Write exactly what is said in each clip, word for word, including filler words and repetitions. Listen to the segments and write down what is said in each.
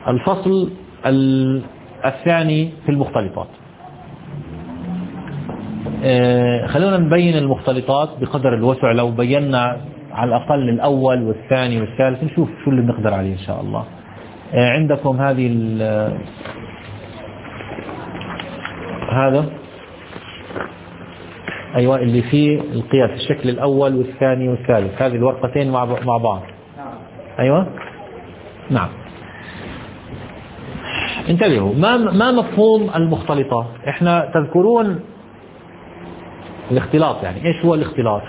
الفصل الثاني في المختلطات. خلونا نبين المختلطات بقدر الوسع. لو بينا على الأقل الأول والثاني والثالث نشوف شو اللي بنقدر عليه إن شاء الله. عندكم هذه هذا أيوة اللي فيه القياس الشكل الأول والثاني والثالث، هذه الورقتين مع مع بعض. أيوة نعم. انتبهوا، ما ما مفهوم المختلطات؟ احنا تذكرون الاختلاط، يعني ايش هو الاختلاط؟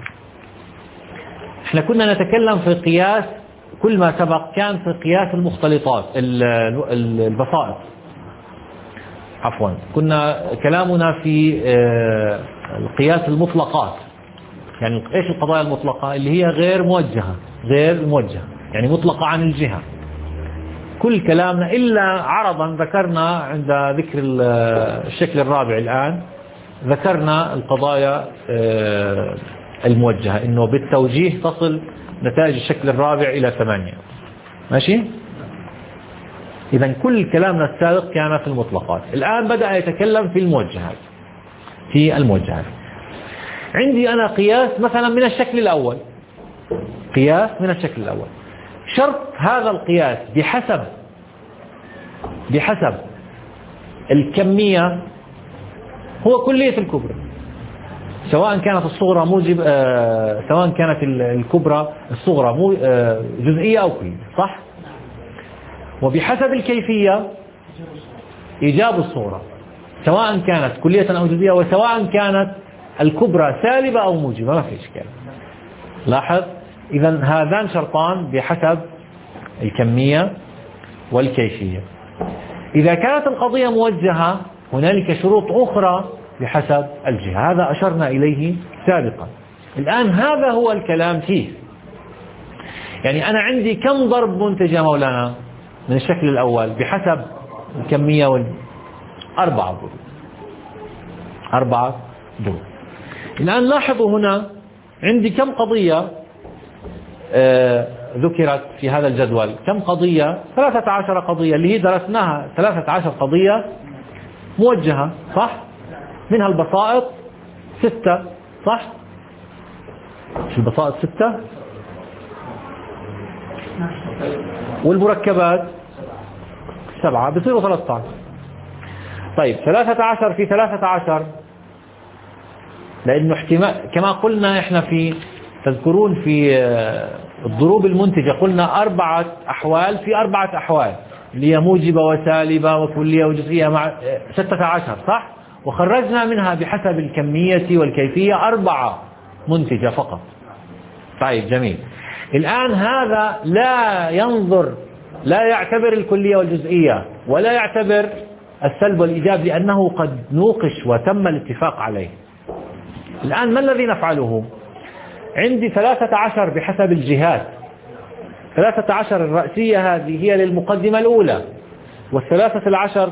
احنا كنا نتكلم في قياس، كل ما سبق كان في قياس المختلطات البسائط، عفوا كنا كلامنا في القياس المطلقات. يعني ايش القضايا المطلقة؟ اللي هي غير موجهة، غير موجهة يعني مطلقة عن الجهة. كل كلامنا إلا عرضا ذكرنا عند ذكر الشكل الرابع الآن، ذكرنا القضايا الموجهة، إنه بالتوجيه تصل نتائج الشكل الرابع إلى ثمانية. ماشي؟ إذا كل كلامنا السابق كان في المطلقات. الآن بدأ يتكلم في الموجهات. في الموجهات عندي أنا قياس مثلا من الشكل الأول، قياس من الشكل الأول. شرط هذا القياس بحسب بحسب الكمية هو كلية الكبرى، سواء كانت الصغرى موجب آه سواء كانت الكبرى الصغرى مو آه جزئية أو كلية، صح؟ وبحسب الكيفية إيجاب الصغرى سواء كانت كلية أو جزئية، وسواء كانت الكبرى سالبة أو موجبة، ما في إشكال. لاحظ، إذا هذان شرطان بحسب الكمية والكيفية. إذا كانت القضية موجهة هنالك شروط أخرى بحسب الجهة، هذا أشرنا إليه سابقا. الآن هذا هو الكلام فيه. يعني أنا عندي كم ضرب منتج يا مولانا من الشكل الأول بحسب الكمية وال... أربعة ضروب، أربعة ضروب. الآن لاحظوا هنا عندي كم قضية آه ذكرت في هذا الجدول، كم قضية؟ ثلاثة عشر قضية اللي هي درسناها، ثلاثة عشر قضية موجهة، صح؟ منها البسائط ستة، صح؟ في البسائط ستة، والمركبات سبعة، بصيروا ثلاثة عشر. طيب ثلاثة عشر في ثلاثة عشر، لأنه احتمال كما قلنا احنا في، تذكرون في الضروب المنتجة قلنا أربعة أحوال في أربعة أحوال اللي هي موجبة وسالبة وكلية وجزئية مع ستة عشر، صح؟ وخرجنا منها بحسب الكمية والكيفية أربعة منتجة فقط. طيب جميل. الآن هذا لا ينظر، لا يعتبر الكلية والجزئية ولا يعتبر السلب والإيجاب، لأنه قد نوقش وتم الاتفاق عليه. الآن ما الذي نفعله؟ عندي ثلاثة عشر بحسب الجهات، ثلاثة عشر الرأسية هذه هي للمقدمة الأولى، والثلاثة العشر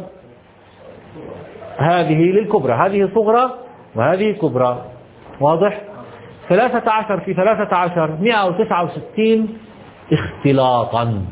هذه للكبرى، هذه صغرى وهذه كبرى، واضح؟ ثلاثة عشر في ثلاثة عشر مئة وتسعة وستين اختلاطا.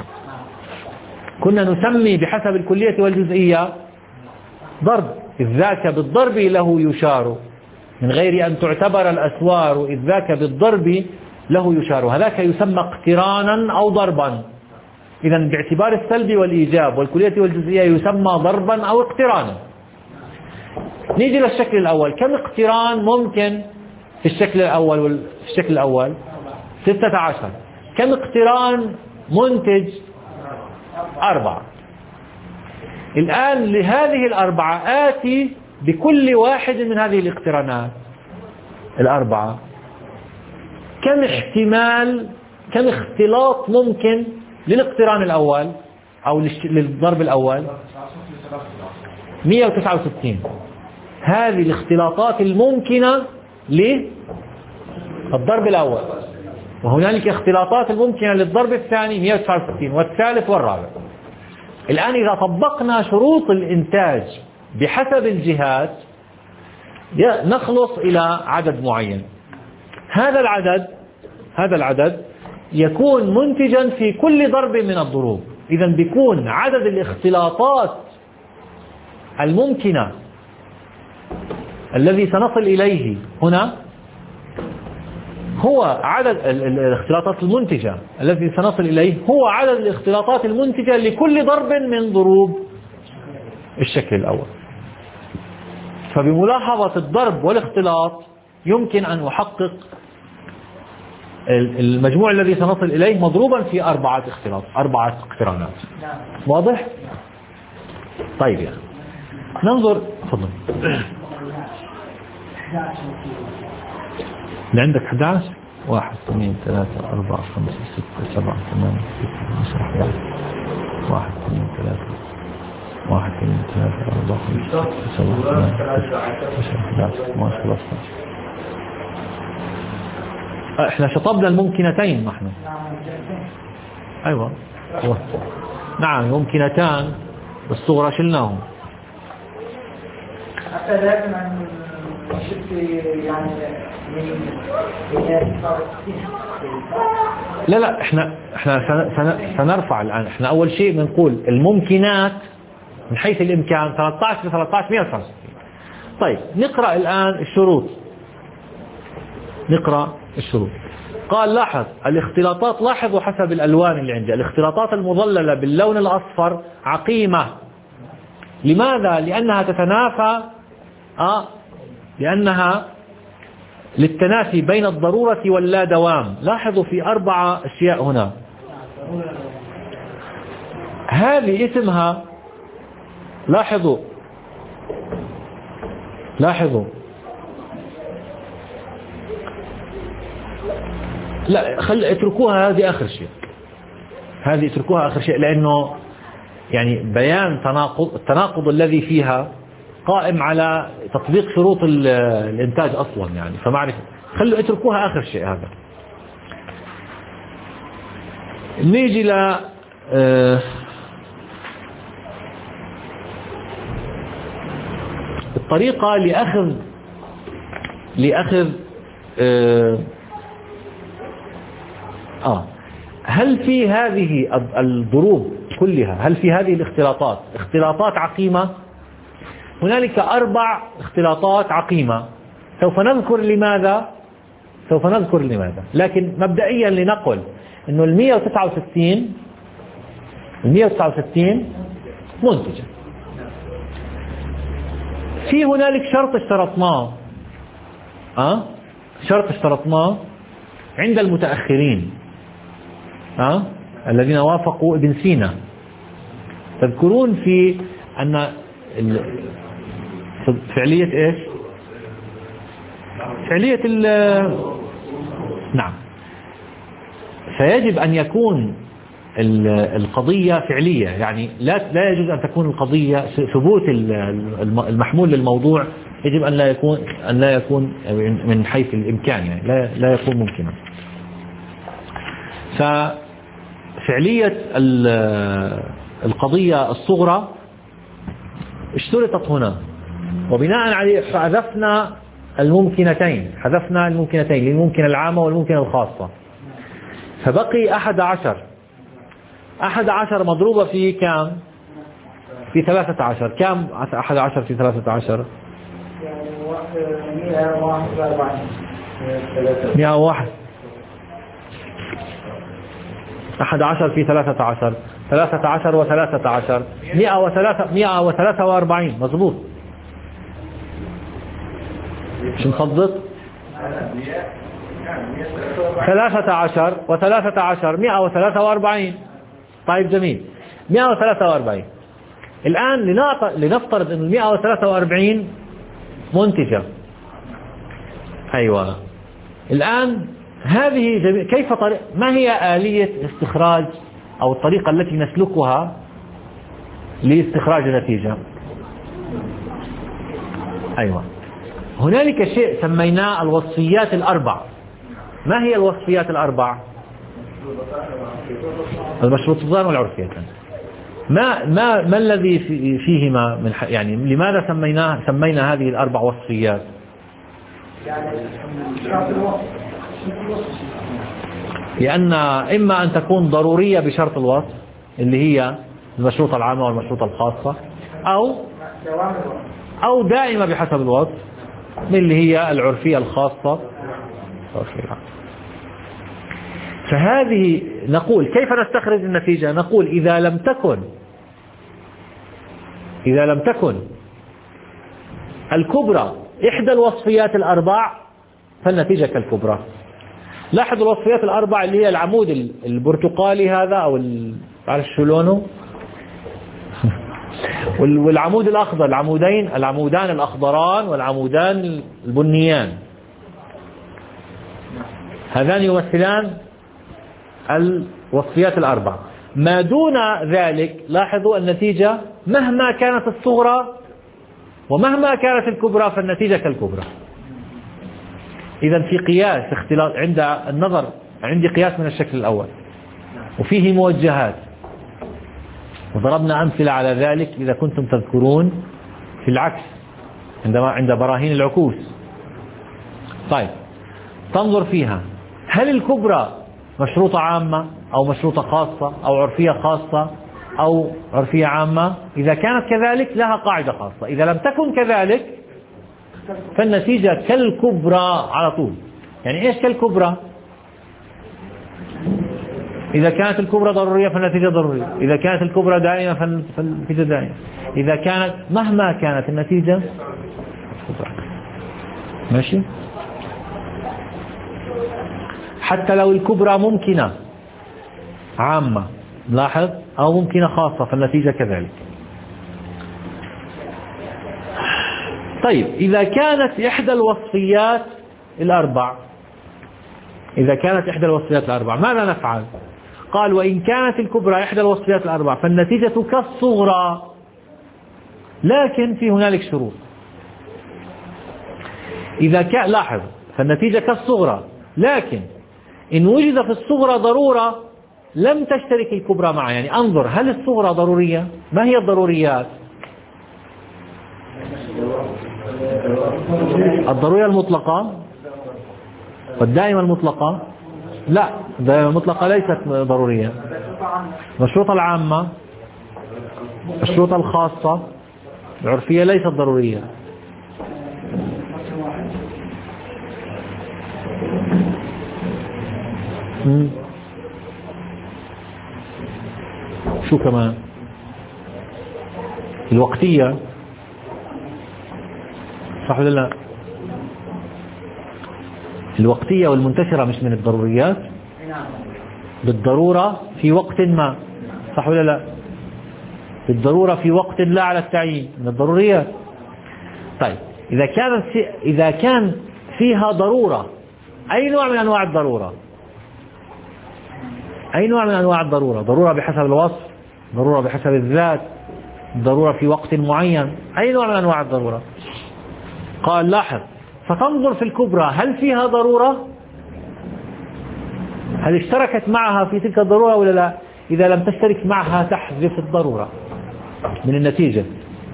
كنا نسمي بحسب الكلية والجزئية ضرب، إذ ذاك بالضرب له يشار، من غير أن تعتبر الأسوار، إذ ذاك بالضرب له يشار، هذاك يسمى اقترانا أو ضربا. إذا باعتبار السلب والإيجاب والكلية والجزئية يسمى ضربا أو اقترانا. نيجي للشكل الأول، كم اقتران ممكن في الشكل الأول وفي الشكل الأول؟ ستة عشر. كم اقتران منتج؟ أربعة. الآن لهذه الأربعة آتي بكل واحد من هذه الاقترانات الأربعة كم احتمال، كم اختلاط ممكن للاقتران الأول أو للضرب الأول؟ مئة وتسعة وستين. هذه الاختلاطات الممكنة للضرب الأول، وهنالك اختلاطات الممكنة للضرب الثاني مئة وتسعة وستين والثالث والرابع. الآن إذا طبقنا شروط الإنتاج بحسب الجهات نخلص إلى عدد معين. هذا العدد هذا العدد يكون منتجا في كل ضرب من الضروب. إذا بيكون عدد الاختلاطات الممكنة الذي سنصل إليه هنا هو عدد الاختلاطات المنتجة الذي سنصل إليه هو عدد الاختلاطات المنتجة لكل ضرب من ضروب الشكل الأول. فبملاحظة الضرب والاختلاط يمكن أن أحقق المجموع الذي سنصل إليه مضروبا في أربعة اختلاط أربعة اقترانات. واضح؟ طيب يعني ننظر. تفضل. اللي عندك أحد عشر واحد اثنين ثلاثة أربعة خمسة ستة سبعة ثمانية تسعة عشرة أحد عشر واحد اثنين ثلاثة واحد اثنين ثلاثة أربعة خمسة ستة سبعة ثمانية تسعة عشرة أحد عشر اثناشر ثلاثة عشر. احنا شطبنا الممكنتين. نحن ايوه نعم ممكنتان الصغرى شلناهم. حتى لازم عن شفت يعني لا لا احنا احنا سنرفع الان. احنا اول شيء بنقول الممكنات من حيث الامكان ثلاثة عشر ل ثلاثة عشر مئة وخمسة وستين. طيب نقرأ الان الشروط. نقرأ الشروط. قال لاحظ الاختلاطات. لاحظوا حسب الالوان اللي عندي الاختلاطات المظللة باللون الاصفر عقيمة. لماذا؟ لانها تتنافى اه لانها للتنافي بين الضرورة واللا دوام. لاحظوا في أربعة أشياء هنا. هذه اسمها لاحظوا لاحظوا لا خل اتركوها هذه آخر شيء. هذه اتركوها آخر شيء لأنه يعني بيان تناقض التناقض الذي فيها قائم على تطبيق شروط الإنتاج أصلا يعني فمعرفة. خلوا اتركوها آخر شيء. هذا نيجي ل اه الطريقة لأخذ لأخذ اه, آه هل في هذه الضروب كلها هل في هذه الاختلاطات اختلاطات عقيمة؟ هنالك أربع اختلاطات عقيمة. سوف نذكر لماذا سوف نذكر لماذا لكن مبدئيا لنقل أنه المئة وتسعة وستين المئة وتسعة وستين منتجة. في هنالك شرط اشترطناه أه؟ شرط اشترطناه عند المتأخرين أه؟ الذين وافقوا ابن سينا. تذكرون في أن فعلية ايش؟ فعلية ال نعم. فيجب أن يكون القضية فعلية يعني لا لا يجوز أن تكون القضية ثبوت المحمول للموضوع يجب أن لا يكون أن لا يكون من حيث الإمكان يعني لا لا يكون ممكنا. ففعلية القضية الصغرى اشترطت هنا وبناء عليه حذفنا الممكنتين حذفنا الممكنتين الممكنة العامة والممكنة الخاصة. فبقي أحد عشر أحد عشر مضروبة في كام؟ في ثلاثة عشر. كم أحد عشر في ثلاثة عشر؟ مئة وواحد. أحد عشر في ثلاثة عشر ثلاثة عشر وثلاثة عشر مئة وثلاثة مئة وثلاثة وأربعين. مضبوط. مش مخضط. ثلاثة عشر وثلاثة عشر مئة وثلاثة وأربعين. طيب جميل. مئة وثلاثة وأربعين. الآن لنفترض أن مئة وثلاثة وأربعين منتجة. أيوة. الآن هذه جميل. كيف طريق ما هي آلية استخراج أو الطريقة التي نسلكها لاستخراج النتيجة؟ أيوة. هنالك شيء سميناه الوصفيات الأربع. ما هي الوصفيات الأربع؟ المشروطتان والعرفيتان. ما ما ما الذي فيهما من يعني لماذا سميناه سمينا هذه الأربع وصفيات؟ لأن إما أن تكون ضرورية بشرط الوصف اللي هي المشروطة العامة والمشروطة الخاصة، أو أو دائمة بحسب الوصف اللي هي العرفية الخاصة. فهذه نقول كيف نستخرج النتيجة؟ نقول إذا لم تكن إذا لم تكن الكبرى إحدى الوصفيات الأربع فالنتيجة كالكبرى. لاحظوا الوصفيات الأربع اللي هي العمود البرتقالي هذا أو عارف شو لونه، والعمود الأخضر، العمودين العمودان الأخضران والعمودان البنيان، هذان يمثلان الوصفيات الأربع. ما دون ذلك لاحظوا النتيجة مهما كانت الصغرى ومهما كانت الكبرى فالنتيجة كالكبرى. إذا في قياس اختلاط عند النظر، عندي قياس من الشكل الأول وفيه موجهات، وضربنا أمثلة على ذلك إذا كنتم تذكرون في العكس عندما عند براهين العكوس. طيب تنظر فيها هل الكبرى مشروطة عامة أو مشروطة خاصة أو عرفية خاصة أو عرفية عامة؟ إذا كانت كذلك لها قاعدة خاصة، إذا لم تكن كذلك فالنتيجة كالكبرى على طول. يعني إيش كالكبرى؟ إذا كانت الكبرى ضرورية فالنتيجة ضرورية، إذا كانت الكبرى دائمة فالنتيجة دائمة، إذا كانت مهما كانت النتيجة ماشي. حتى لو الكبرى ممكنة عامة لاحظ أو ممكنة خاصة فالنتيجة كذلك. طيب إذا كانت إحدى الوصفيات الأربع إذا كانت إحدى الوصفيات الأربع ماذا نفعل؟ قال وإن كانت الكبرى إحدى الوصفيات الأربع فالنتيجة كالصغرى، لكن في هنالك شروط. إذا كان لاحظ فالنتيجة كالصغرى، لكن إن وجد في الصغرى ضرورة لم تشترك الكبرى معها. يعني انظر هل الصغرى ضرورية؟ ما هي الضروريات؟ الضرورية المطلقة والدائمة المطلقة لا، الدائمة المطلقة ليست ضرورية. الشروط العامة، الشروط الخاصة، العرفية ليست ضرورية. مم. شو كمان؟ الوقتية صح ولا لا؟ الوقتية والمنتشرة مش من الضروريات؟ بالضرورة في وقت ما صح ولا لا؟ بالضرورة في وقت لا على التعيين من الضروريات. طيب إذا كانت إذا كان فيها ضرورة، أي نوع من أنواع الضرورة؟ أي نوع من أنواع الضرورة؟ ضرورة بحسب الوصف، ضرورة بحسب الذات، ضرورة في وقت معين، أي نوع من أنواع الضرورة؟ قال لاحظ فتنظر في الكبرى هل فيها ضرورة؟ هل اشتركت معها في تلك الضرورة ولا لا؟ إذا لم تشترك معها تحذف الضرورة من النتيجة.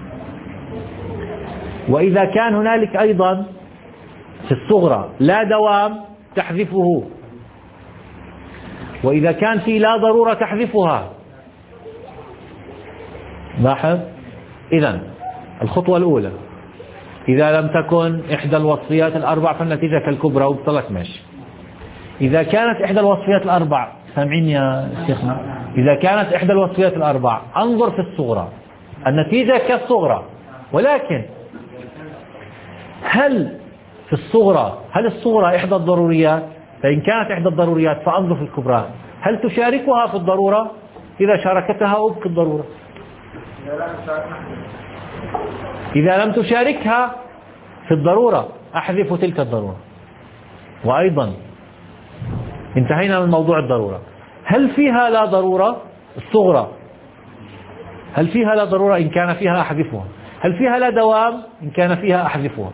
وإذا كان هنالك أيضا في الصغرى لا دوام تحذفه، وإذا كان في لا ضرورة تحذفها. لاحظ إذن الخطوة الأولى إذا لم تكن إحدى الوصفيات الأربع فالنتيجة كالكبرى وبطلت ماشي. إذا كانت إحدى الوصفيات الأربع، سامعين يا شيخنا؟ إذا كانت إحدى الوصفيات الأربع انظر في الصغرى النتيجة كالصغرى، ولكن هل في الصغرى هل الصغرى إحدى الضروريات؟ فإن كانت إحدى الضروريات فانظر في الكبرى هل تشاركها في الضرورة؟ إذا شاركتها أبقي الضرورة. إذا لم تشاركها في الضرورة أحذف تلك الضرورة. وأيضا انتهينا من موضوع الضرورة. هل فيها لا ضرورة؟ الصغرى هل فيها لا ضرورة؟ إن كان فيها أحذفها. هل فيها لا دوام؟ إن كان فيها أحذفها.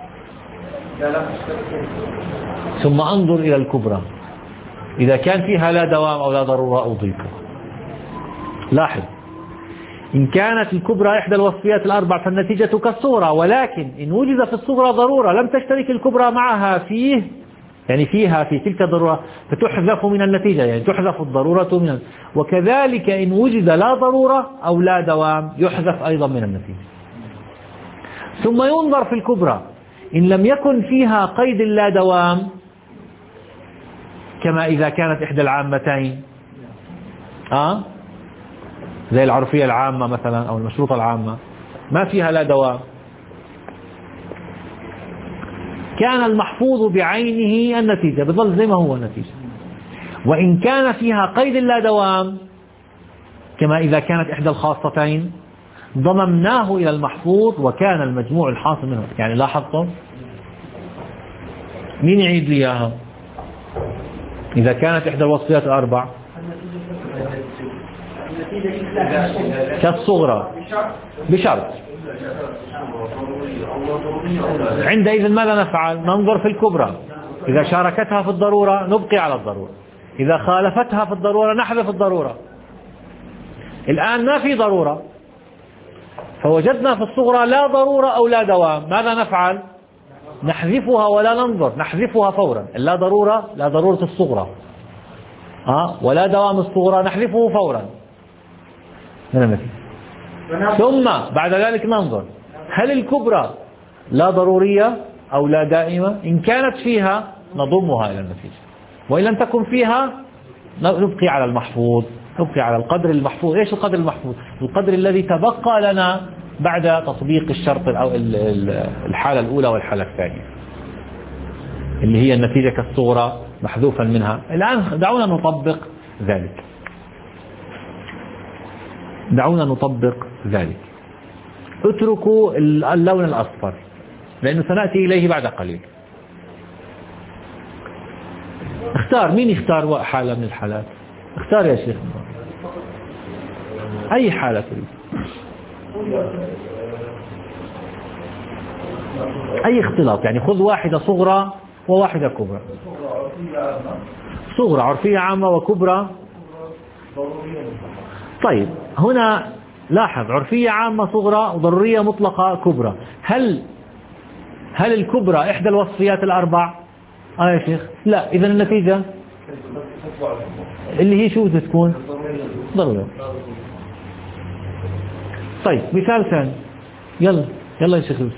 ثم أنظر إلى الكبرى إذا كان فيها لا دوام أو لا ضرورة أضيفها. لاحظ إن كانت الكبرى إحدى الوصفيات الأربع فالنتيجة كالصغرى، ولكن إن وجد في الصغرى ضرورة لم تشترك الكبرى معها فيه يعني فيها في تلك الضرورة فتحذف من النتيجة، يعني تحذف الضرورة من. وكذلك إن وجد لا ضرورة أو لا دوام يحذف أيضا من النتيجة. ثم ينظر في الكبرى إن لم يكن فيها قيد لا دوام، كما إذا كانت إحدى العامتين آه؟ زي العرفية العامة مثلا أو المشروطة العامة ما فيها لا دوام، كان المحفوظ بعينه النتيجة بظل زي ما هو النتيجة. وإن كان فيها قيد لا دوام كما إذا كانت إحدى الخاصتين ضممناه إلى المحفوظ وكان المجموع الحاصل منه. يعني لاحظتم؟ مين يعيد لي إياها؟ إذا كانت إحدى الوصفيات الأربع كالصغرى بشرط، عندئذ ماذا نفعل؟ ننظر في الكبرى، إذا شاركتها في الضرورة نبقي على الضرورة، إذا خالفتها في الضرورة نحذف الضرورة. الآن ما في ضرورة فوجدنا في الصغرى لا ضرورة أو لا دوام، ماذا نفعل؟ نحذفها ولا ننظر، نحذفها فورا. لا ضرورة لا ضرورة الصغرى أه؟ ولا دوام الصغرى نحذفه فورا من النتيجة. ثم بعد ذلك ننظر هل الكبرى لا ضرورية أو لا دائمة؟ إن كانت فيها نضمها إلى النتيجة، وإن لم تكن فيها نبقي على المحفوظ، نبقي على القدر المحفوظ. إيش القدر المحفوظ؟ القدر الذي تبقى لنا بعد تطبيق الشرط أو الحالة الأولى والحالة الثانية اللي هي النتيجة كالصغرى محذوفا منها. الآن دعونا نطبق ذلك، دعونا نطبق ذلك. اتركوا اللون الأصفر لأنه سنأتي إليه بعد قليل. اختار، مين يختار حالة من الحالات؟ اختار يا شيخ أي حالة تريد، أي اختلاط، يعني خذ واحدة صغرى وواحدة كبرى. صغرى عرفية عامة وكبرى. طيب هنا لاحظ عرفية عامة صغرى وضرورية مطلقة كبرى. هل هل الكبرى إحدى الوصفيات الأربع؟ آه يا شيخ لا. إذن النتيجة اللي هي شو تكون؟ ضرورية. طيب مثال ثاني، يلا يلا يا شيخ يوسف.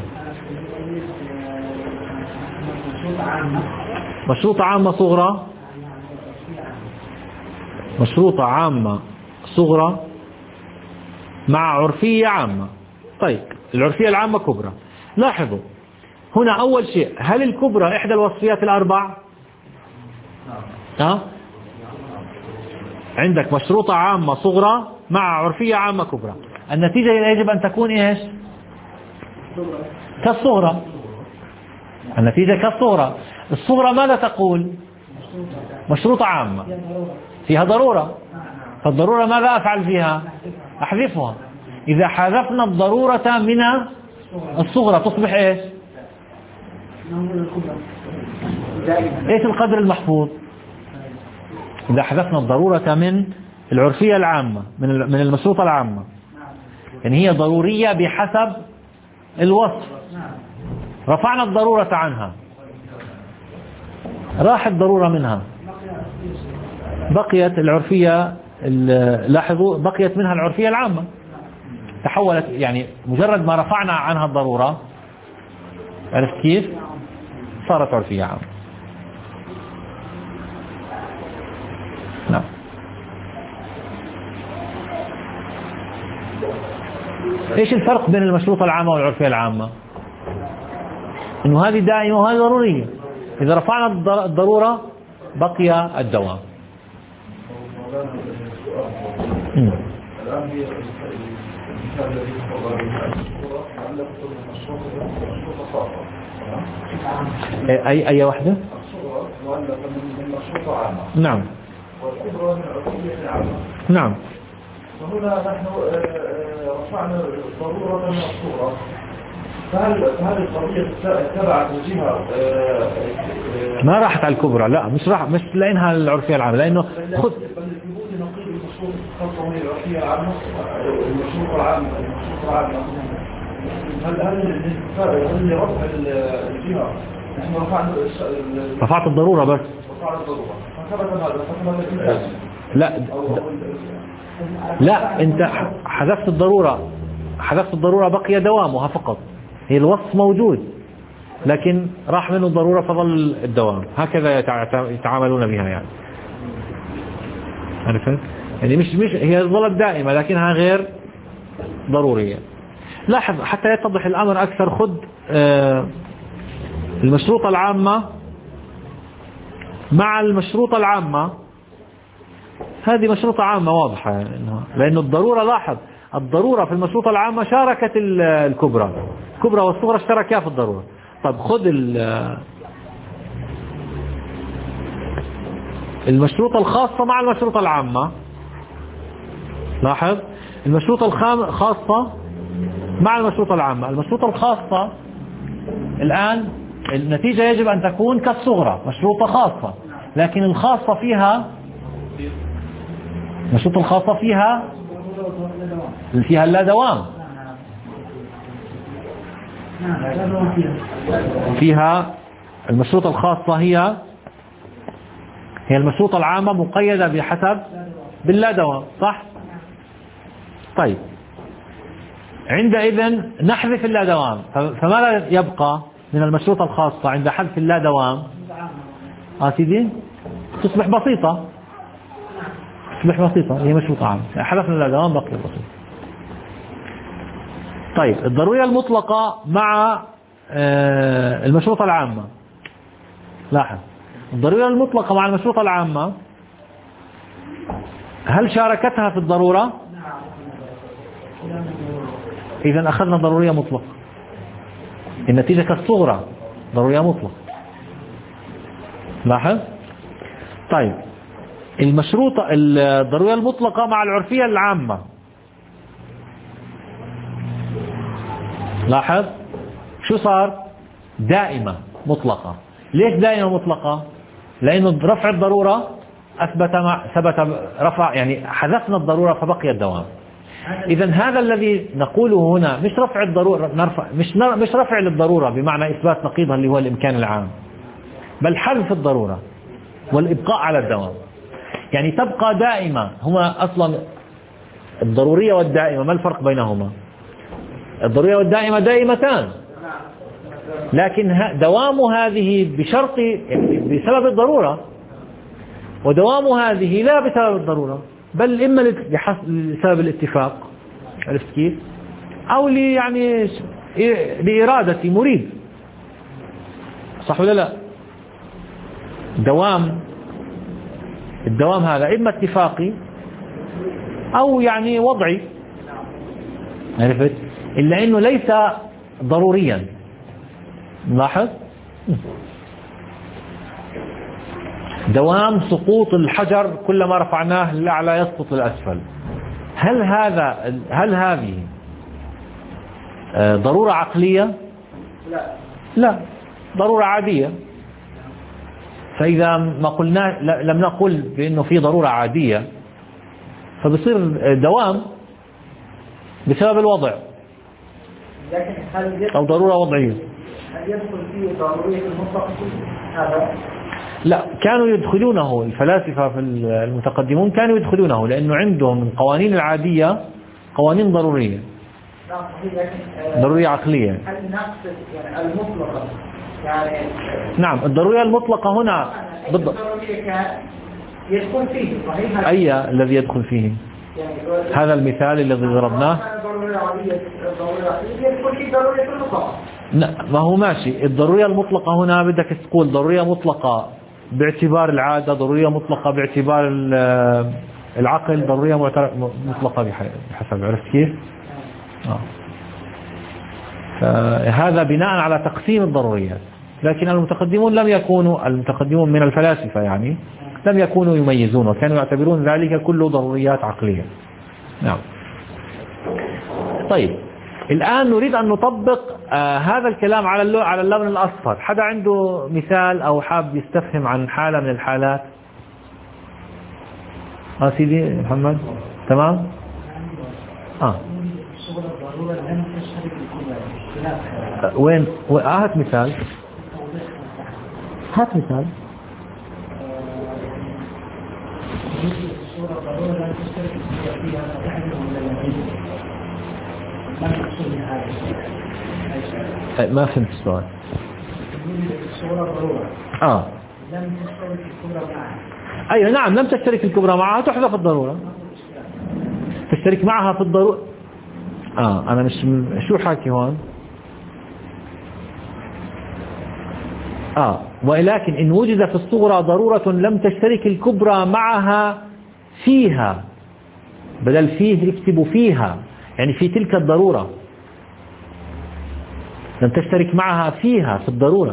مشروطة عامة صغرى، مشروطة عامة صغرى مع عرفية عامة. طيب العرفية العامة كبرى. لاحظوا هنا أول شيء، هل الكبرى إحدى الوصفيات الأربع؟ ها؟ عندك مشروطة عامة صغرى مع عرفية عامة كبرى، النتيجة يجب أن تكون إيش؟ كالصغرى. النتيجة كالصغرى. الصغرى ماذا تقول؟ مشروطة عامة فيها ضرورة، فالضرورة ماذا أفعل فيها؟ أحذفها. إذا حذفنا الضرورة من الصغرى تصبح إيش؟ إيش القدر المحفوظ؟ إذا حذفنا الضرورة من العرفية العامة من من المشروطة العامة، يعني هي ضرورية بحسب الوصف، رفعنا الضرورة عنها، راحت ضرورة منها، بقيت العرفية. لاحظوا بقيت منها العرفية العامة، تحولت، يعني مجرد ما رفعنا عنها الضرورة عرفت كيف؟ صارت عرفية عامة. نعم. ايش الفرق بين المشروطة العامة والعرفية العامة؟ انه هذه دائمة وهذه ضرورية. اذا رفعنا الضرورة بقي الدوام. أي أي واحدة؟ نعم. نعم. وهنا نحن رفعنا ضرورة من الصورة، فهل هذه القضية تبعت الجهة ما راحت على الكبرى؟ لا مش راح، مش لأنها العرفية العامة، لأنه خذ الخاصة من العرفية العامة المشروط العام المشروط العام هل هل هل رفع الجهة نحن رفعنا رفعت الضرورة بس. رفعنا الضرورة فثبت هذا فثبت الإنسان. لا لا أنت حذفت الضرورة، حذفت الضرورة بقي دوامها فقط، هي الوصف موجود لكن راح منه الضرورة فظل الدوام. هكذا يتعاملون بها يعني. عرفت؟ يعني مش مش هي ظلت دائمة لكنها غير ضرورية. لاحظ حتى يتضح الأمر أكثر، خذ آه المشروطة العامة مع المشروطة العامة. هذه مشروطة عامة واضحة يعني، لأن الضرورة، لاحظ الضرورة في المشروطة العامة شاركت الكبرى، الكبرى والصغرى اشتركا في الضرورة. طب خذ المشروطة الخاصة مع المشروطة العامة، لاحظ المشروطة الخاصة مع المشروطة العامة. المشروطة الخاصة الآن النتيجة يجب أن تكون كالصغرى، مشروطة خاصة، لكن الخاصة فيها المشروطة الخاصة فيها فيها لا دوام، فيها المشروطة الخاصة هي هي المشروطة العامة مقيدة بحسب باللا دوام، صح؟ طيب عندئذ نحذف اللا دوام، فماذا يبقى من المشروطة الخاصة عند حذف اللا دوام؟ اه سيدي تصبح بسيطة، تصبح بسيطة، هي مشروطة عامة، حذفنا اللا دوام بقي بسيط. طيب الضرورية المطلقة مع المشروطة العامة، لاحظ الضرورية المطلقة مع المشروطة العامة هل شاركتها في الضرورة؟ إذن أخذنا ضرورية مطلقة، النتيجة كالصغرى ضرورية مطلقة، لاحظ. طيب المشروطة الضرورية المطلقة مع العرفية العامة، لاحظ شو صار؟ دائمة مطلقة. ليش دائمة مطلقة؟ لأنه رفع الضرورة أثبت مع ثبت رفع، يعني حذفنا الضرورة فبقي الدوام. إذن هذا الذي نقوله هنا مش رفع الضرورة، نرفع مش مش رفع للضرورة بمعنى إثبات نقيضها اللي هو الإمكان العام، بل حذف الضرورة والإبقاء على الدوام. يعني تبقى دائمة، هما أصلا الضرورية والدائمة ما الفرق بينهما؟ الضرورية والدائمة دائمتان، لكن دوام هذه بشرط يعني بسبب الضرورة، ودوام هذه لا بسبب الضرورة، بل إما لسبب الاتفاق، عرفت كيف؟ أو لي يعني لإرادة مريد، صح ولا لا؟ دوام الدوام هذا إما اتفاقي أو يعني وضعي، عرفت؟ إلا أنه ليس ضروريا. لاحظ دوام سقوط الحجر كلما رفعناه للأعلى يسقط للأسفل، هل هذا هل هذه ضرورة عقلية؟ لا لا، ضرورة عادية. فإذا ما قلنا لم نقل بأنه في ضرورة عادية فبصير دوام بسبب الوضع أو ضرورة وضعية. هل يدخل فيه ضرورية المطلق هذا؟ لا، كانوا يدخلونه الفلاسفة في المتقدمون، كانوا يدخلونه لأنه عندهم القوانين العادية قوانين ضرورية، ضرورية عقلية. هل نقصد يعني المطلقة يعني؟ نعم، الضرورية المطلقة هنا بالضبط يدخل فيه صحيح؟ أي الذي يدخل فيه؟ يعني هذا المثال الذي ضربناه يدخل فيه ضرورية المطلقة. ما هو ماشي. الضرورية المطلقة هنا بدك تقول ضرورية مطلقة باعتبار العادة، ضرورية مطلقة باعتبار العقل، ضرورية مطلقة بحسب، عرفت كيف؟ آه. فهذا بناء على تقسيم الضروريات، لكن المتقدمون لم يكونوا المتقدمون من الفلاسفة يعني لم يكونوا يميزون، وكانوا يعتبرون ذلك كله ضروريات عقلية. نعم. طيب الآن نريد أن نطبق آه هذا الكلام على اللون على اللون الأصفر. حدا عنده مثال أو حاب يستفهم عن حالة من الحالات؟ آه سيدي محمد تمام؟ آه وين؟ هات مثال. هات مثال. ما فهمت السؤال. اه لم تشترك الكبرى معها. ايوه نعم، لم تشترك الكبرى معها تحذف الضرورة. تشترك معها في الضرورة. اه انا مش شو حاكي هون. اه ولكن ان وجد في الصغرى ضرورة لم تشترك الكبرى معها فيها، بدل فيه اكتبوا فيها، يعني في تلك الضرورة لم تشترك معها فيها في الضرورة.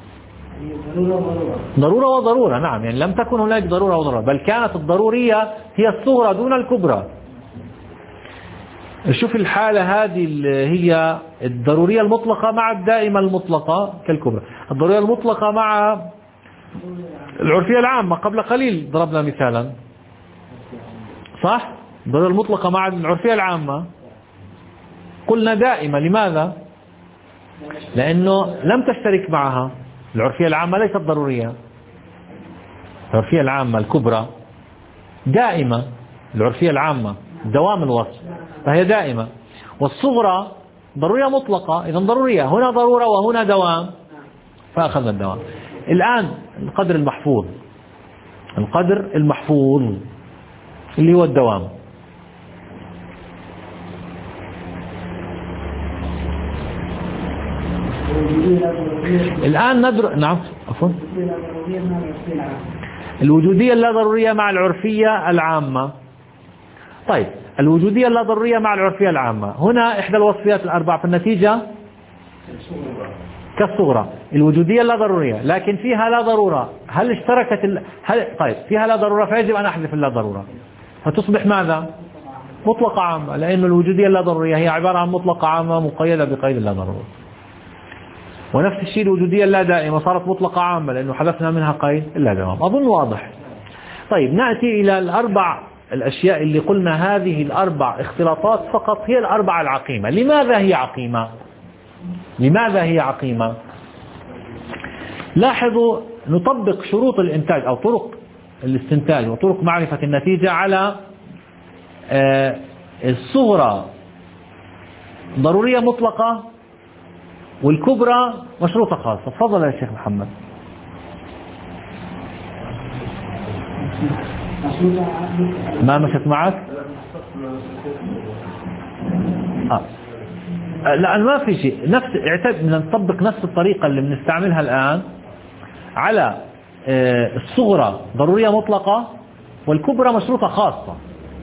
ضرورة وضرورة نعم، يعني لم تكن هناك ضرورة وضرورة، بل كانت الضرورية هي الصغرى دون الكبرى. شوف الحالة هذه اللي هي الضرورية المطلقة مع الدائمة المطلقة كالكبرى. الضرورية المطلقة مع العرفية العامة، قبل قليل ضربنا مثالا صح؟ الضرورية المطلقة مع العرفية العامة قلنا دائمة. لماذا؟ لأنه لم تشترك معها. العرفية العامة ليست ضرورية، العرفية العامة الكبرى دائمة. العرفية العامة دوام الوصف فهي دائمة، والصغرى ضرورية مطلقة إذا ضرورية، هنا ضرورة وهنا دوام فأخذنا الدوام. الآن القدر المحفوظ، القدر المحفوظ اللي هو الدوام. الآن ندر نعم عفوا الوجودية اللا ضرورية مع العرفية العامة. طيب الوجودية اللا ضرورية مع العرفية العامة، هنا إحدى الوصفيات الأربع في النتيجة كالصغرى. الوجودية اللا ضرورية لكن فيها لا ضرورة، هل اشتركت ال... هل... طيب فيها لا ضرورة فيجب أن أحذف اللا ضرورة، فتصبح ماذا؟ مطلقة عامة، لأن الوجودية اللا ضرورية هي عبارة عن مطلقة عامة مقيدة بقيد اللا ضرورة. ونفس الشيء الوجودية اللا دائمة صارت مطلقة عامة لأنه حذفنا منها قيد اللا دوام. أظن واضح. طيب نأتي إلى الأربع الأشياء اللي قلنا هذه الأربع اختلاطات فقط هي الأربع العقيمة. لماذا هي عقيمة؟ لماذا هي عقيمة؟ لاحظوا نطبق شروط الإنتاج أو طرق الاستنتاج وطرق معرفة النتيجة على الصغرى ضرورية مطلقة والكبرى مشروطة خاصة. تفضل يا شيخ محمد. ما مشت معك؟ آه. لا ما في شيء، نفس اعتد نطبق نفس الطريقة اللي بنستعملها الآن على الصغرى ضرورية مطلقة والكبرى مشروطة خاصة.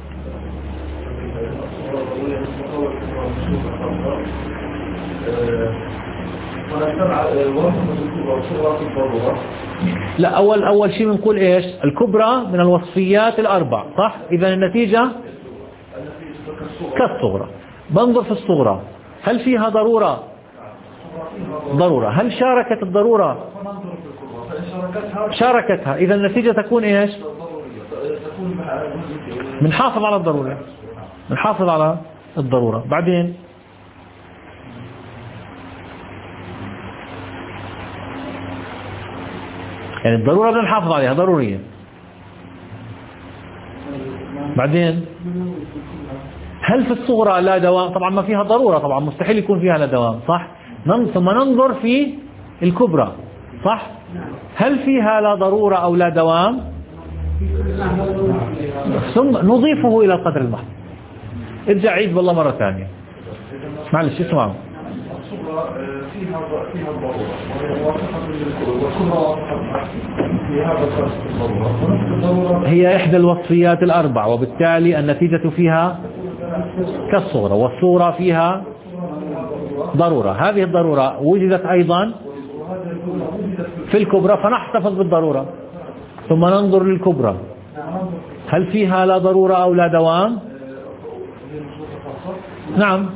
لا أول أول شيء بنقول إيش؟ الكبرى من الوصفيات الأربع صح؟ إذا النتيجة كالصغرى. بنظر في الصغرى هل فيها ضرورة؟ ضرورة. هل شاركت الضرورة؟ شاركتها. إذا النتيجة تكون إيش؟ بنحافظ على الضرورة، بنحافظ على الضرورة. بعدين يعني الضرورة بدنا نحافظ عليها ضرورية. بعدين هل في الصغرى لا دوام؟ طبعا ما فيها ضرورة، طبعا مستحيل يكون فيها لا دوام صح؟ ثم ننظر في الكبرى صح؟ هل فيها لا ضرورة أو لا دوام؟ ثم نضيفه إلى القدر المحض. ارجع عيد والله مرة ثانية معلش اسمعوا. فيها فيها الضرورة والكبرى هي إحدى الوصفيات الأربع، وبالتالي النتيجة فيها كالصغرى، والصغرى فيها ضرورة. هذه الضرورة وجدت أيضا في الكبرى فنحتفظ بالضرورة، ثم ننظر للكبرى هل فيها لا ضرورة أو لا دوام؟ نعم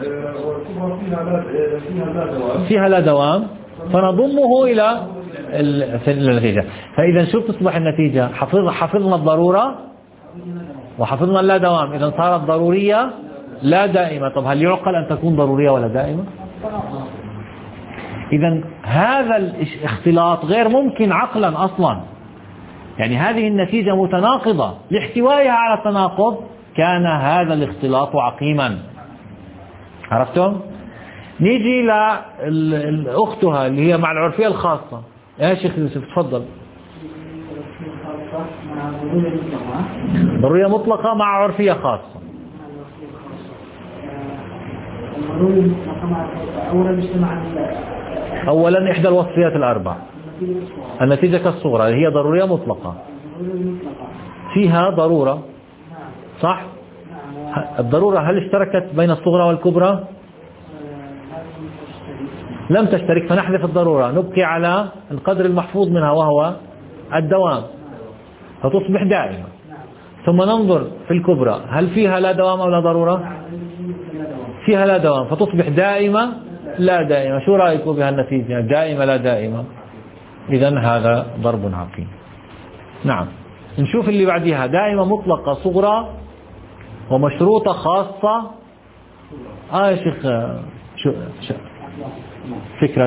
فيها لا دوام فنضمه إلى النتيجة. فإذا شو تصبح النتيجة؟ حفظ حفظنا الضرورة وحفظنا اللا دوام، إذا صارت ضرورية لا دائمة. طب هل يعقل أن تكون ضرورية ولا دائمة؟ إذا هذا الاختلاط غير ممكن عقلا أصلا، يعني هذه النتيجة متناقضة، لاحتوائها على التناقض كان هذا الاختلاط عقيما. عرفتم؟ نيجي لأختها اللي هي مع العرفية الخاصة. يا شيخ يوسف تفضل. ضرورية مطلقة مع عرفية خاصة. أولا إحدى الوصفيات الأربع، النتيجة كالصغرى هي ضرورية مطلقة، فيها ضرورة صح؟ الضرورة هل اشتركت بين الصغرى والكبرى؟ لم تشترك، فنحذف الضرورة، نبقي على القدر المحفوظ منها وهو الدوام، فتصبح دائمة. ثم ننظر في الكبرى هل فيها لا دوام أو لا ضرورة؟ فيها لا دوام، فتصبح دائمة لا دائمة. شو رأيكم بها النتيجة؟ دائمة لا دائمة. إذن هذا ضرب عقيم. نعم. نشوف اللي بعدها، دائمة مطلقة صغرى ومشروطة خاصة. آه يا شيخ شو, شو فكرة؟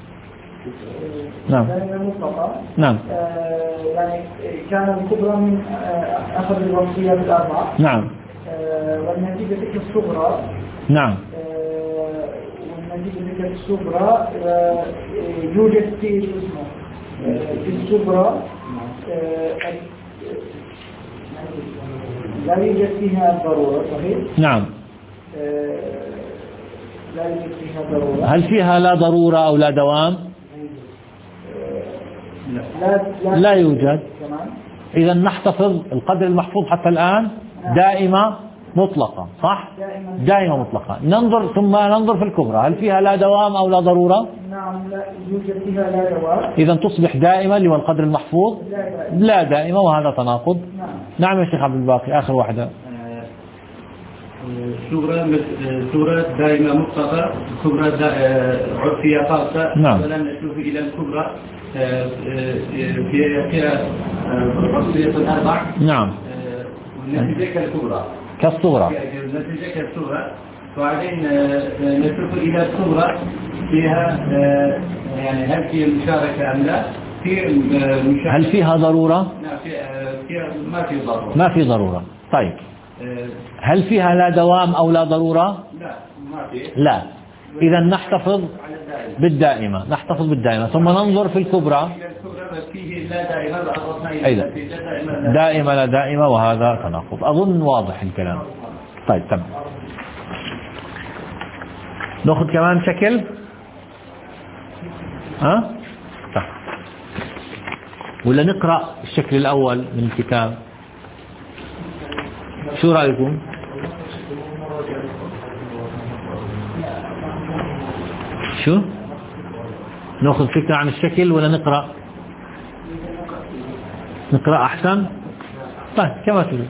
نعم نعم. آه يعني كان الكبرى من آه أخذ الوصية بالأربعة. نعم. آه والنتيجة تلك الصغرى. نعم. آه والنتيجة تلك الصغرى آه يوجد في اسمه آه في الصغرى آه لا يوجد فيها ضرورة، صحيح؟ نعم. آه لا يوجد فيها ضرورة. هل فيها لا ضرورة أو لا دوام؟ لا, لا, لا يوجد. إذا نحتفظ القدر المحفوظ حتى الآن دائمة مطلقة صح؟ دائمة مطلقة. ننظر ثم ننظر في الكبرى هل فيها لا دوام أو لا ضرورة؟ نعم لا يوجد فيها لا دوام. إذا تصبح دائمة اللي هو القدر المحفوظ لا دائمة، وهذا تناقض. نعم. نعم يا شيخ عبد الباقي آخر واحدة. صورة صورة دائمة مطلقة، كبرى عرفية خاصة. نعم. مثلا نشوف إلى الكبرى في فيها وصية الأربع. نعم. والنتيجة كالكبرى. كالصغرى. النتيجة كالصغرى. وبعدين نشوف إلى الصغرى فيها يعني هل فيها مشاركة أم لا؟ في مشاركة. هل فيها ضرورة؟ لا فيها ما في ضرورة. ما في ضرورة. طيب. هل فيها لا دوام أو لا ضرورة؟ لا ما في. لا. إذا نحتفظ بالدائمة، نحتفظ بالدائمة ثم ننظر في الكبرى. أيضا دائمة لا دائمة، وهذا تناقض. أظن واضح الكلام. طيب تمام. نأخذ كمان شكل. ها؟ طيب. ولا نقرأ الشكل الأول من الكتاب؟ شو رأيكم؟ شو؟ نأخذ فكرة عن الشكل ولا نقرأ؟ نقرأ أحسن؟ طيب كما تريد.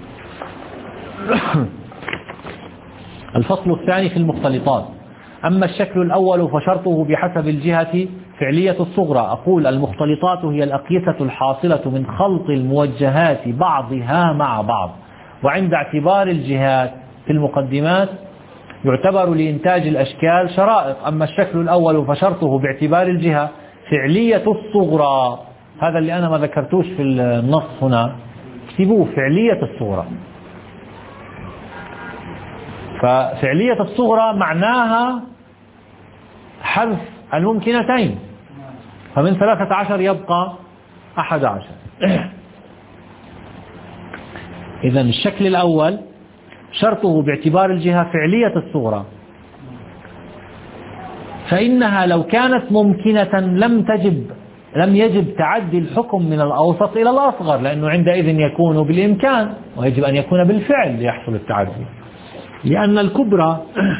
الفصل الثاني في المختلطات. أما الشكل الأول فشرطه بحسب الجهة فعلية الصغرى. أقول المختلطات هي الأقيسة الحاصلة من خلط الموجهات بعضها مع بعض، وعند اعتبار الجهات في المقدمات يعتبر لإنتاج الأشكال شرائط. أما الشكل الأول فشرطه باعتبار الجهة فعلية الصغرى، هذا اللي أنا ما ذكرتوش في النص هنا، اكتبوه فعلية الصغرى. ففعلية الصغرى معناها حذف الممكنتين، فمن ثلاثة عشر يبقى أحد عشر. إذن الشكل الأول شرطه باعتبار الجهة فعلية الصغرى، فإنها لو كانت ممكنة لم تجب لم يجب تعدي الحكم من الأوسط إلى الأصغر، لأنه عندئذ يكون بالإمكان ويجب أن يكون بالفعل ليحصل التعدي، لأن الكبرى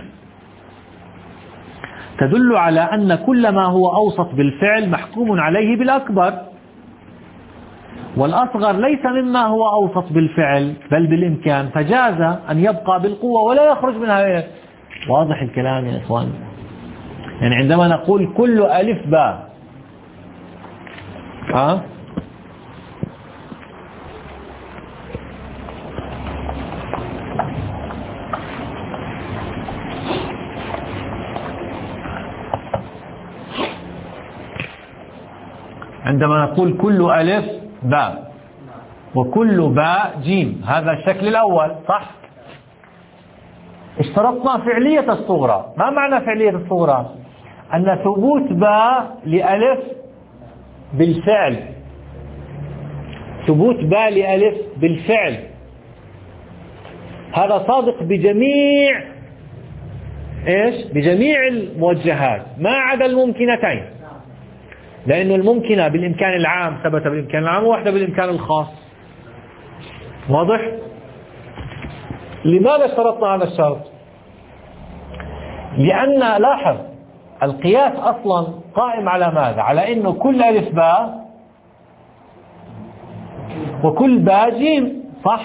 تدل على أن كل ما هو أوسط بالفعل محكوم عليه بالأكبر، والأصغر ليس مما هو أوسط بالفعل بل بالإمكان، فجاز أن يبقى بالقوة ولا يخرج منها. واضح الكلام يا إخوان؟ يعني عندما نقول كل ألف باء ها عندما نقول كل ألف باء وكل باء جيم، هذا الشكل الأول صح؟ اشترطنا فعلية الصغرى. ما معنى فعلية الصغرى؟ أن ثبوت باء لألف بالفعل، ثبوت باء لألف بالفعل هذا صادق بجميع إيش؟ بجميع الموجهات ما عدا الممكنتين، لأن الممكنة بالإمكان العام ثبت بالإمكان العام وواحدة بالإمكان الخاص. واضح؟ لماذا اشترطنا هذا الشرط؟ لأن لاحظ القياس أصلا قائم على ماذا؟ على أنه كل ألف باء وكل باء جيم صح؟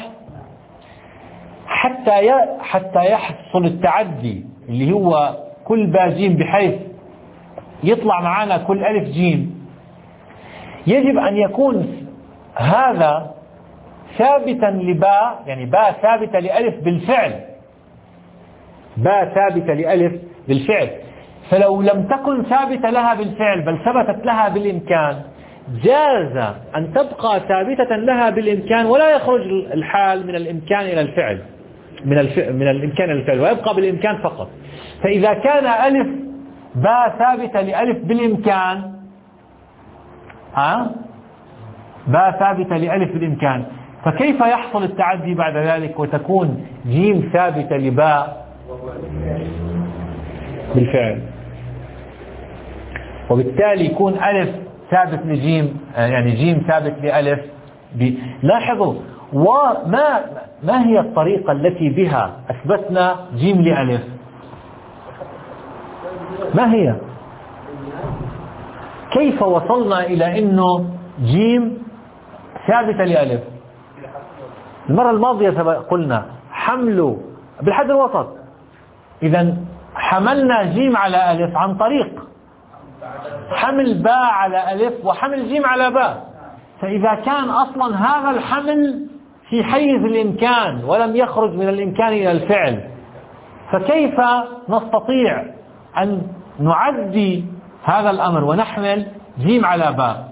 حتى حتى يحصل التعدي اللي هو كل باء جيم بحيث يطلع معنا كل ألف جيم، يجب أن يكون هذا ثابتا لباء، يعني باء ثابتة لألف بالفعل، باء ثابتة لألف بالفعل. فلو لم تكن ثابتة لها بالفعل بل ثبتت لها بالإمكان جاز أن تبقى ثابتة لها بالإمكان ولا يخرج الحال من الإمكان إلى الفعل، من, الف... من الإمكان إلى الفعل ويبقى بالإمكان فقط. فإذا كان ألف باء ثابتة لألف بالإمكان ها باء ثابتة لألف بالإمكان، فكيف يحصل التعدي بعد ذلك وتكون جيم ثابتة لباء بالفعل، وبالتالي يكون ألف ثابت لجيم، يعني جيم ثابت لألف. لاحظوا وما ما هي الطريقة التي بها أثبتنا جيم لألف؟ ما هي؟ كيف وصلنا إلى أنه جيم ثابتة لألف؟ المرة الماضية قلنا حمل بالحد الوسط، إذا حملنا جيم على ألف عن طريق حمل باء على ألف وحمل جيم على باء. فإذا كان أصلا هذا الحمل في حيز الإمكان ولم يخرج من الإمكان إلى الفعل، فكيف نستطيع أن نعدي هذا الأمر ونحمل جيم على باء؟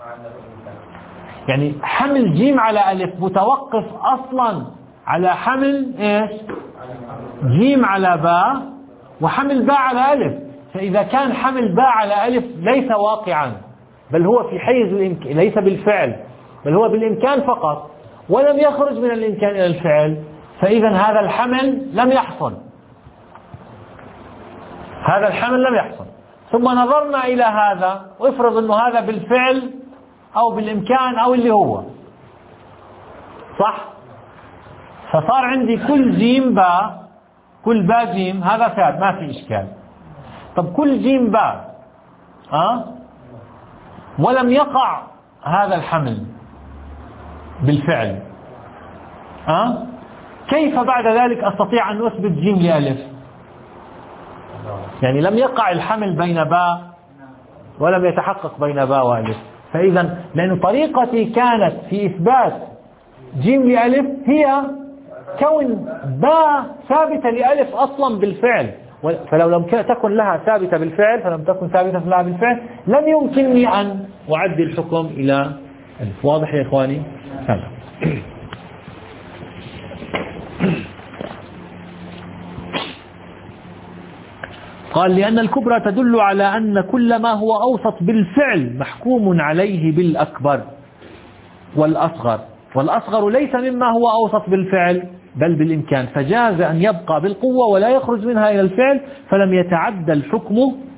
يعني حمل جيم على ألف متوقف أصلا على حمل إيش؟ جيم على باء وحمل باء على ألف. فإذا كان حمل باء على ألف ليس واقعا بل هو في حيز الإمكان، ليس بالفعل بل هو بالإمكان فقط ولم يخرج من الإمكان إلى الفعل، فإذا هذا الحمل لم يحصل، هذا الحمل لم يحصل. ثم نظرنا إلى هذا وافرض أنه هذا بالفعل أو بالإمكان أو اللي هو صح، فصار عندي كل جيم باء كل باء جيم هذا ثابت ما في إشكال. طب كل جيم باء أه؟ ولم يقع هذا الحمل بالفعل أه؟ كيف بعد ذلك أستطيع أن أثبت جيم لألف؟ يعني لم يقع الحمل بين باء ولم يتحقق بين باء وألف. فإذا لأن طريقتي كانت في إثبات جيم لألف هي كون باء ثابتة لألف أصلا بالفعل، فلو لم تكن لها ثابتة بالفعل فلم تكن ثابتة لها بالفعل لم يمكنني أن أعدي الحكم إلى ألف. واضح يا إخواني؟ هذا قال لأن الكبرى تدل على أن كل ما هو أوسط بالفعل محكوم عليه بالأكبر والأصغر، والأصغر ليس مما هو أوسط بالفعل بل بالإمكان، فجاز أن يبقى بالقوة ولا يخرج منها إلى الفعل فلم يتعدى الحكم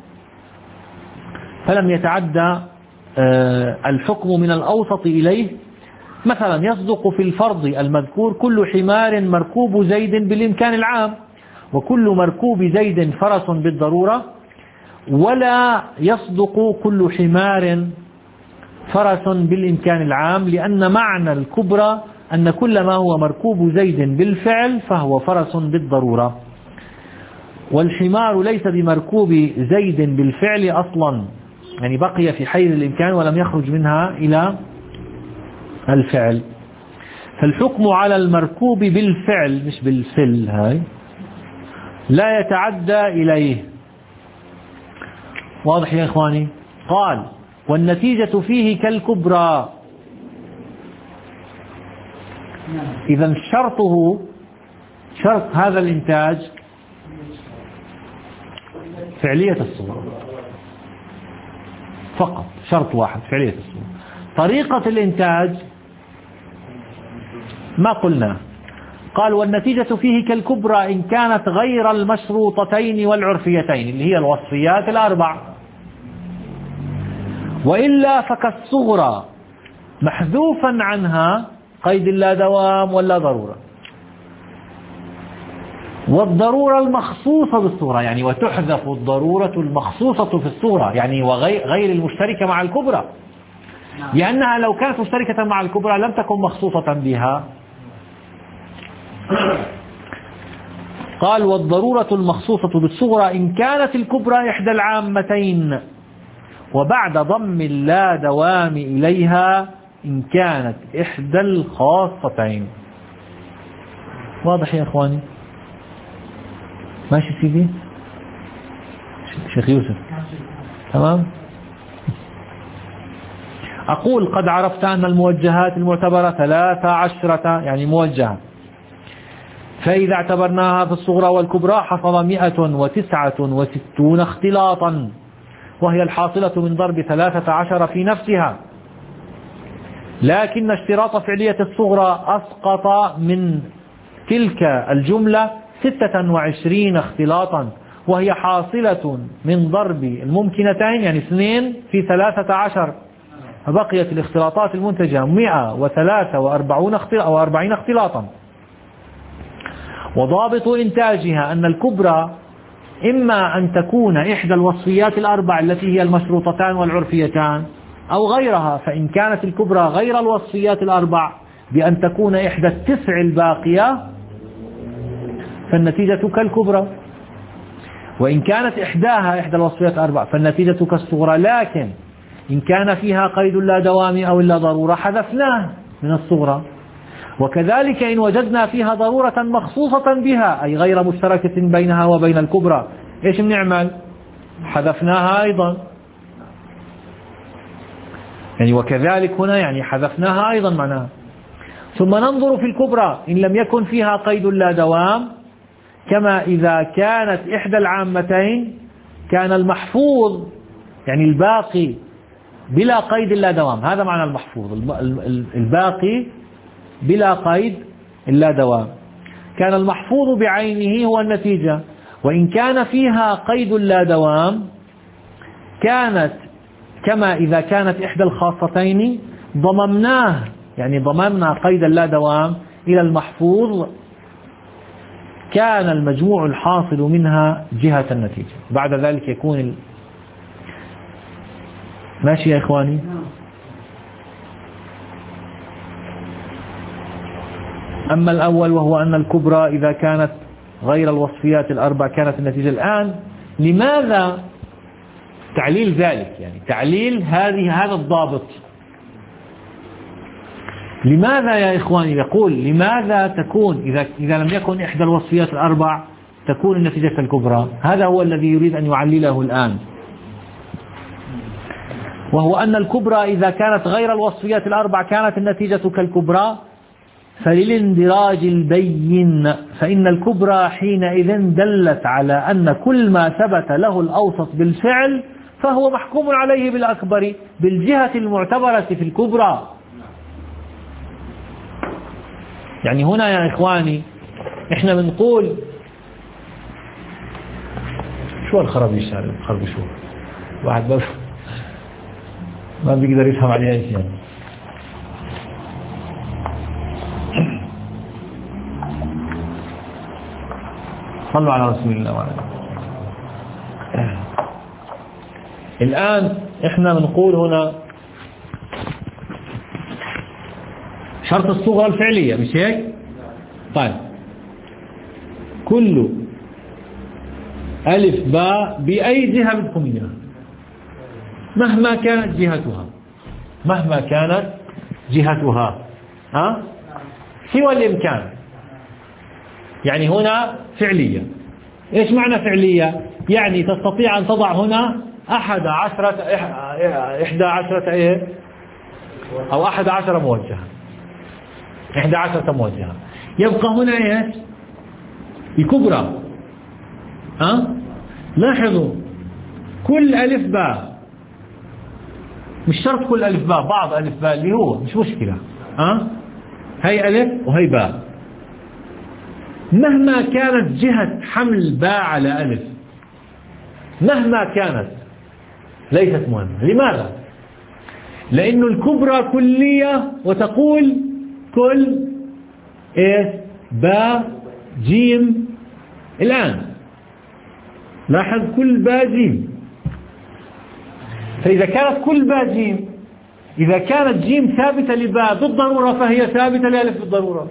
فلم يتعدى الحكم من الأوسط إليه. مثلا يصدق في الفرض المذكور كل حمار مركوب زيد بالإمكان العام وكل مركوب زيد فرس بالضرورة، ولا يصدق كل حمار فرس بالإمكان العام، لأن معنى الكبرى أن كل ما هو مركوب زيد بالفعل فهو فرس بالضرورة، والحمار ليس بمركوب زيد بالفعل أصلا، يعني بقي في حيز الإمكان ولم يخرج منها إلى الفعل. فالحكم على المركوب بالفعل مش بالفل هاي لا يتعدى إليه. واضح يا إخواني؟ قال والنتيجة فيه كالكبرى. إذا شرطه شرط هذا الإنتاج فعلية الصورة فقط، شرط واحد فعلية الصورة. طريقة الإنتاج ما قلنا، قال والنتيجة فيه كالكبرى إن كانت غير المشروطتين والعرفيتين اللي هي الوصفيات الأربع، وإلا فكالصغرى محذوفا عنها قيد لا دوام ولا ضرورة، والضرورة المخصوصة بالصغرى، يعني وتحذف الضرورة المخصوصة في الصغرى، يعني وغير غير المشتركة مع الكبرى، لأنها لو كانت مشتركة مع الكبرى لم تكن مخصوصة بها. قال والضرورة المخصوصة بالصغرى إن كانت الكبرى إحدى العامتين، وبعد ضم اللا دوام إليها إن كانت إحدى الخاصتين. واضح يا إخواني؟ ماشي سيدي شيخ يوسف؟ تمام. أقول قد عرفت أن الموجهات المعتبرة ثلاث عشرة يعني موجهة، فإذا اعتبرناها في الصغرى والكبرى حصل مئة وتسعة وستون اختلاطا، وهي الحاصلة من ضرب ثلاثة عشر في نفسها، لكن اشتراط فعلية الصغرى أسقط من تلك الجملة ستة وعشرين اختلاطا، وهي حاصلة من ضرب الممكنتين يعني اثنين في ثلاثة عشر، فبقيت الاختلاطات المنتجة مئة وثلاثة وأربعين اختلاطا. وضابط إنتاجها أن الكبرى إما أن تكون إحدى الوصفيات الأربع التي هي المشروطتان والعرفيتان أو غيرها، فإن كانت الكبرى غير الوصفيات الأربع بأن تكون إحدى التسع الباقية فالنتيجة كالكبرى، وإن كانت إحداها إحدى الوصفيات الأربع فالنتيجة كالصغرى، لكن إن كان فيها قيد لا دوام أو إلا ضرورة حذفناه من الصغرى. وكذلك إن وجدنا فيها ضرورة مخصوصة بها أي غير مشتركة بينها وبين الكبرى إيش بنعمل؟ حذفناها أيضا، يعني وكذلك هنا يعني حذفناها أيضا معناها. ثم ننظر في الكبرى إن لم يكن فيها قيد لا دوام، كما إذا كانت إحدى العامتين كان المحفوظ يعني الباقي بلا قيد لا دوام، هذا معنى المحفوظ الباقي بلا قيد لا دوام، كان المحفوظ بعينه هو النتيجة. وإن كان فيها قيد لا دوام كانت كما إذا كانت إحدى الخاصتين ضممناه، يعني ضممنا قيد لا دوام إلى المحفوظ، كان المجموع الحاصل منها جهة النتيجة. بعد ذلك يكون ال... ماشي يا إخواني؟ أما الأول وهو أن الكبرى إذا كانت غير الوصفيات الأربع كانت النتيجة. الآن لماذا تعليل ذلك؟ يعني تعليل هذه هذا الضابط. لماذا يا إخواني يقول لماذا تكون إذا إذا لم يكن إحدى الوصفيات الأربع تكون النتيجة كالكبرى؟ هذا هو الذي يريد أن يعلله الآن، وهو أن الكبرى إذا كانت غير الوصفيات الأربع كانت النتيجة كالكبرى، فللاندراج البين، فإن الكبرى حينئذ دلت على أن كل ما ثبت له الأوسط بالفعل فهو محكوم عليه بالأكبر بالجهة المعتبرة في الكبرى. يعني هنا يا إخواني إحنا بنقول شو الخرابيش هذا الخرابيش شو واحد بس ما بيقدر يفهم عليها شيء يعني. صلوا على رسول الله وعلى آله. الآن إحنا بنقول هنا شرط الصغرى الفعلية مش هيك؟ طيب كل ألف باء بأي جهة بدكم إياها مهما كانت جهتها مهما كانت جهتها ها سوى الإمكان. يعني هنا فعلية. إيش معنى فعلية؟ يعني تستطيع أن تضع هنا أحد عشرة إحدى عشرة إيه أو أحد عشر موجهة، إحدى عشرة موجهة. يبقى هنا إيه الكبرى. أه؟ لاحظوا كل ألف باء، مش شرط كل ألف باء، بعض ألف باء اللي هو مش مشكلة. أه؟ هي ألف وهي باء، مهما كانت جهة حمل باء على ألف، مهما كانت ليست مهمة. لماذا؟ لأن الكبرى كلية وتقول كل إيه باء جيم. الآن لاحظ كل باء جيم، فإذا كانت كل باء جيم، إذا كانت جيم ثابتة لباء بالضرورة فهي ثابتة لألف بالضرورة.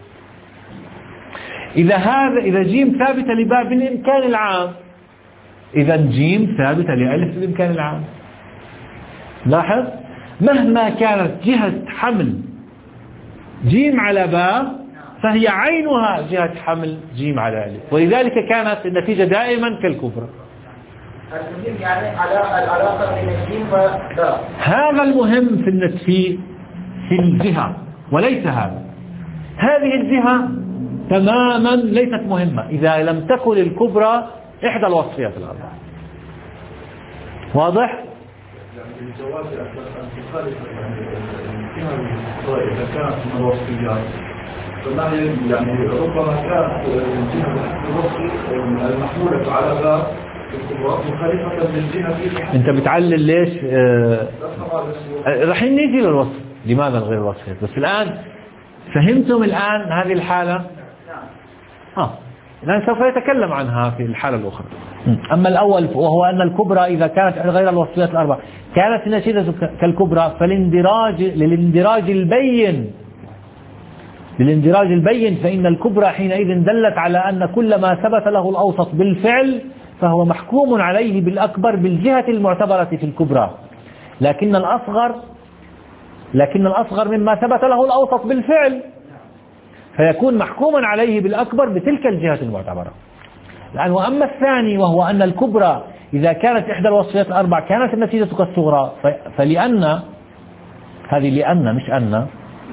إذا هذا إذا جيم ثابتة لباء بالإمكان العام، إذا جيم ثابتة لألف بالإمكان العام. لاحظ مهما كانت جهة حمل جيم على باء فهي عينها جهة حمل جيم على ألف، ولذلك كانت النتيجة دائما كالكبرى. يعني العلاقة بين الجيم وباء هذا المهم في النتفي في الجهة وليس هذا. هذه الجهة تماما ليست مهمة إذا لم تكن الكبرى إحدى الوصفيات الأربعة. واضح؟ يعني الجواز أن تخالف يعني إذا كانت من الوصفيات يعني ربما كانت الجهة الوصفي المحمولة على باء مخالفة للجهة. أنت بتعلل ليش؟ آه رح نيجي للوصف، لماذا غير الوصفيات، بس الآن فهمتم الآن هذه الحالة؟ آه الآن سوف يتكلم عنها في الحالة الأخرى. أما الأول وهو أن الكبرى إذا كانت غير الوصفيات الأربعة كانت النتيجة كالكبرى، فالاندراج للاندراج البين للاندراج البين فإن الكبرى حينئذ دلت على أن كل ما ثبت له الأوسط بالفعل فهو محكوم عليه بالأكبر بالجهة المعتبرة في الكبرى، لكن الأصغر لكن الأصغر مما ثبت له الأوسط بالفعل فيكون محكوما عليه بالأكبر بتلك الجهة المعتبرة. الآن وأما الثاني وهو أن الكبرى إذا كانت إحدى الوصفيات الأربع كانت النتيجة كالصغرى، فلأن هذه لأن مش أن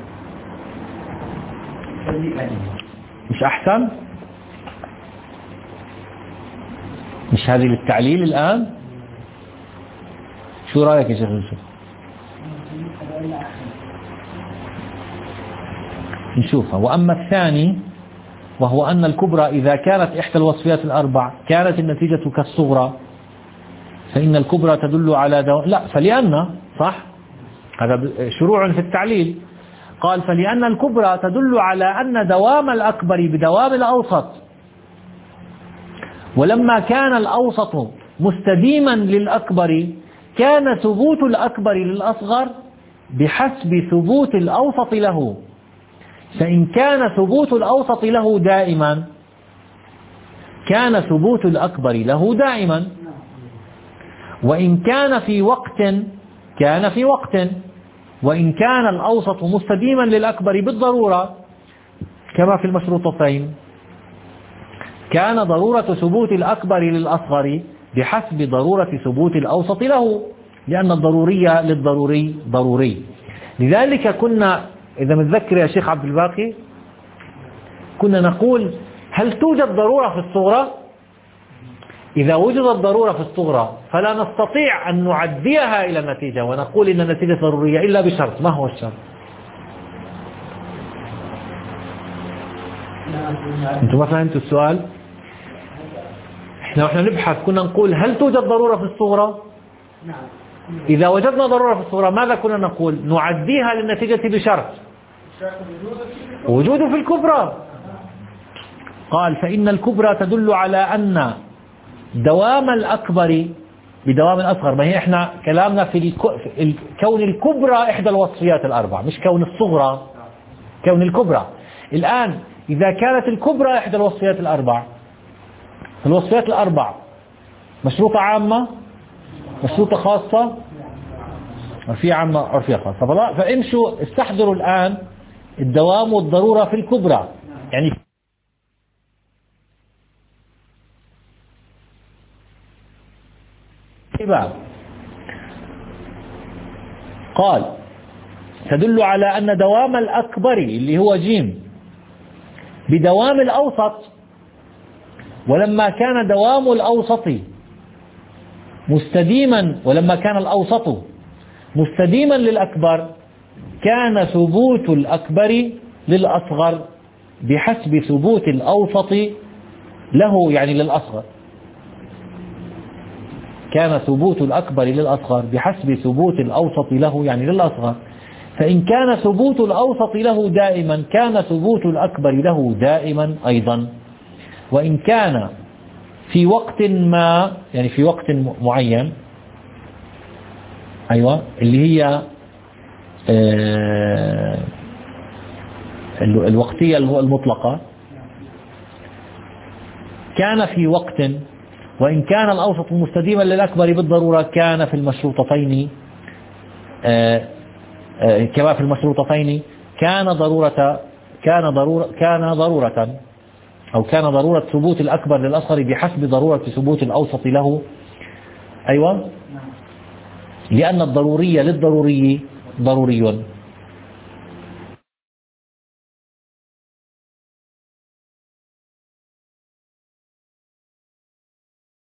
مش أحسن، مش هذه للتعليل. الآن شو رأيك يا شيخ يوسف؟ نشوفها. وأما الثاني وهو أن الكبرى إذا كانت إحدى الوصفيات الأربع كانت النتيجة كالصغرى فإن الكبرى تدل على دو... لا فلأن صح هذا شروع في التعليل. قال فلأن الكبرى تدل على أن دوام الأكبر بدوام الأوسط، ولما كان الأوسط مستديما للأكبر كان ثبوت الأكبر للأصغر بحسب ثبوت الأوسط له، فإن كان ثبوت الأوسط له دائما كان ثبوت الأكبر له دائما، وإن كان في وقت كان في وقت، وإن كان الأوسط مستديما للأكبر بالضرورة كما في المشروطتين كان ضرورة ثبوت الأكبر للأصغر بحسب ضرورة ثبوت الأوسط له، لأن الضرورية للضروري ضروري. لذلك كنا إذا متذكر يا شيخ عبد الباقي كنا نقول هل توجد ضرورة في الصغرى؟ إذا وجدت ضرورة في الصغرى فلا نستطيع أن نعديها إلى النتيجة ونقول إن النتيجة ضرورية إلا بشرط. ما هو الشرط؟ أنتم ما فهمتوا السؤال؟ إحنا وإحنا نبحث كنا نقول هل توجد ضرورة في الصغرى؟ إذا وجدنا ضرورة في الصغرى ماذا كنا نقول؟ نعديها للنتيجة بشرط وجوده في الكبرى. قال فإن الكبرى تدل على أن دوام الأكبر بدوام الأصغر. ما هي إحنا كلامنا في كون الكبرى إحدى الوصفيات الأربع مش كون الصغرى، كون الكبرى. الآن إذا كانت الكبرى إحدى الوصفيات الأربع، الوصفيات الأربع مشروطة عامة مشروطة خاصة عرفية عامة عرفية خاصة، فامشوا استحضروا الآن الدوام والضرورة في الكبرى. يعني الانتباه. قال تدل على أن دوام الأكبر اللي هو جيم بدوام الأوسط، ولما كان دوام الأوسط مستديما ولما كان الأوسط مستديما للأكبر كان ثبوت الأكبر للأصغر بحسب ثبوت الأوسط له، يعني للأصغر. كان ثبوت الأكبر للأصغر بحسب ثبوت الأوسط له، يعني للأصغر. فإن كان ثبوت الأوسط له دائما كان ثبوت الأكبر له دائما أيضا. وإن كان في وقت ما، يعني في وقت معين، أيوة اللي هي آه الوقتية المطلقة، كان في وقت، وإن كان الأوسط مستديما للأكبر بالضرورة كان في المشروطتين آه آه كما في المشروطتين كان ضرورة كان ضرورة كان ضرورة أو كان ضرورة ثبوت الأكبر للأصغر بحسب ضرورة ثبوت الأوسط له. أيوة، لأن الضروري للضروري ضروري.